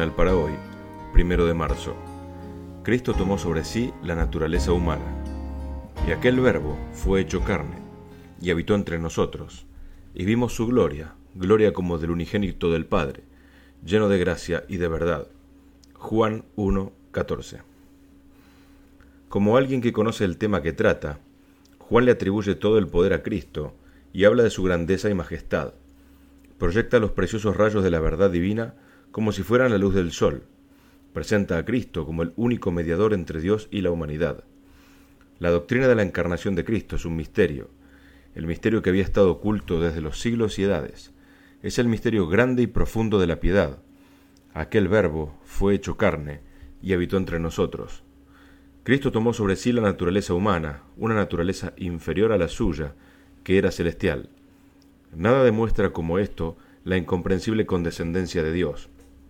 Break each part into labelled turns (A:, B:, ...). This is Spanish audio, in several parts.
A: devocional para hoy, 1 de marzo. Cristo tomó sobre sí la naturaleza humana. Y aquel Verbo fue hecho carne, y habitó entre nosotros, y vimos su gloria, gloria como del unigénito del Padre, lleno de gracia y de verdad. Juan 1:14. Como alguien que conoce el tema que trata, Juan le atribuye todo el poder a Cristo y habla de su grandeza y majestad. Proyecta los preciosos rayos de la verdad divina como si fueran la luz del sol. Presenta a Cristo como el único mediador entre Dios y la humanidad. La doctrina de la encarnación de Cristo es un misterio, el misterio que había estado oculto desde los siglos y edades. Es el misterio grande y profundo de la piedad. Aquel Verbo fue hecho carne y habitó entre nosotros. Cristo tomó sobre sí la naturaleza humana, una naturaleza inferior a la suya, que era celestial. Nada demuestra como esto la incomprensible condescendencia de Dios.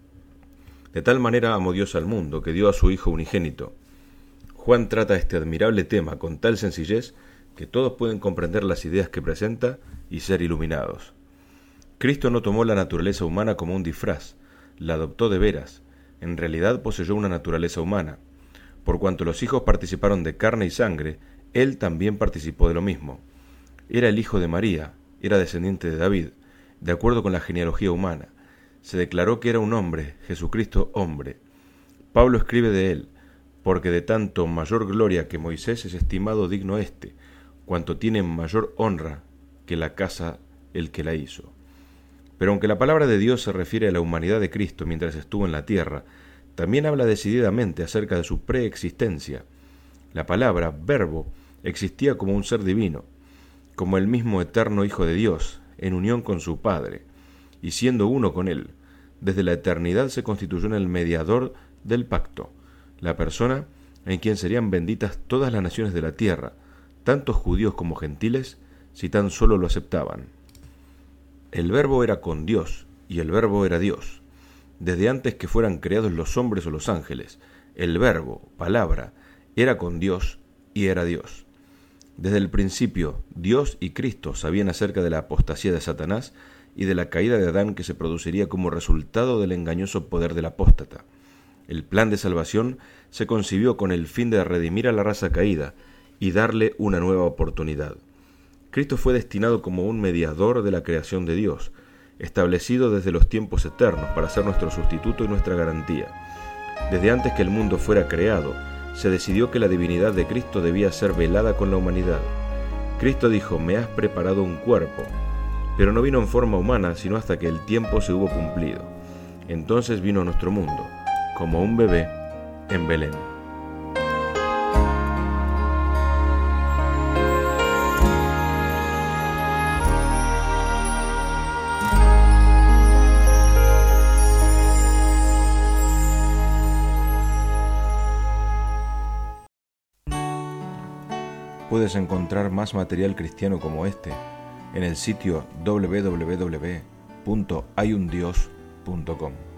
A: De tal manera amó Dios al mundo, que dio a su Hijo unigénito. Juan trata este admirable tema con tal sencillez que todos pueden comprender las ideas que presenta y ser iluminados. Cristo no tomó la naturaleza humana como un disfraz, la adoptó de veras. En realidad poseyó una naturaleza humana. Por cuanto los hijos participaron de carne y sangre, él también participó de lo mismo. Era el hijo de María, era descendiente de David, de acuerdo con la genealogía humana. Se declaró que era un hombre, Jesucristo hombre. Pablo escribe de él: porque de tanto mayor gloria que Moisés es estimado digno éste, cuanto tiene mayor honra que la casa el que la hizo. Pero aunque la palabra de Dios se refiere a la humanidad de Cristo mientras estuvo en la tierra, también habla decididamente acerca de su preexistencia. La palabra, verbo, existía como un ser divino, como el mismo eterno Hijo de Dios, en unión con su Padre, y siendo uno con él. Desde la eternidad se constituyó en el mediador del pacto, la persona en quien serían benditas todas las naciones de la tierra, tanto judíos como gentiles, si tan solo lo aceptaban. El Verbo era con Dios, y el Verbo era Dios. Desde antes que fueran creados los hombres o los ángeles, el Verbo, palabra, era con Dios y era Dios. Desde el principio, Dios y Cristo sabían acerca de la apostasía de Satanás y de la caída de Adán que se produciría como resultado del engañoso poder del apóstata. El plan de salvación se concibió con el fin de redimir a la raza caída y darle una nueva oportunidad. Cristo fue destinado como un mediador de la creación de Dios, establecido desde los tiempos eternos para ser nuestro sustituto y nuestra garantía. Desde antes que el mundo fuera creado, se decidió que la divinidad de Cristo debía ser velada con la humanidad. Cristo dijo: me has preparado un cuerpo, pero no vino en forma humana sino hasta que el tiempo se hubo cumplido. Entonces vino a nuestro mundo, como un bebé en Belén. Puedes encontrar más material cristiano como este en el sitio www.hayundios.com.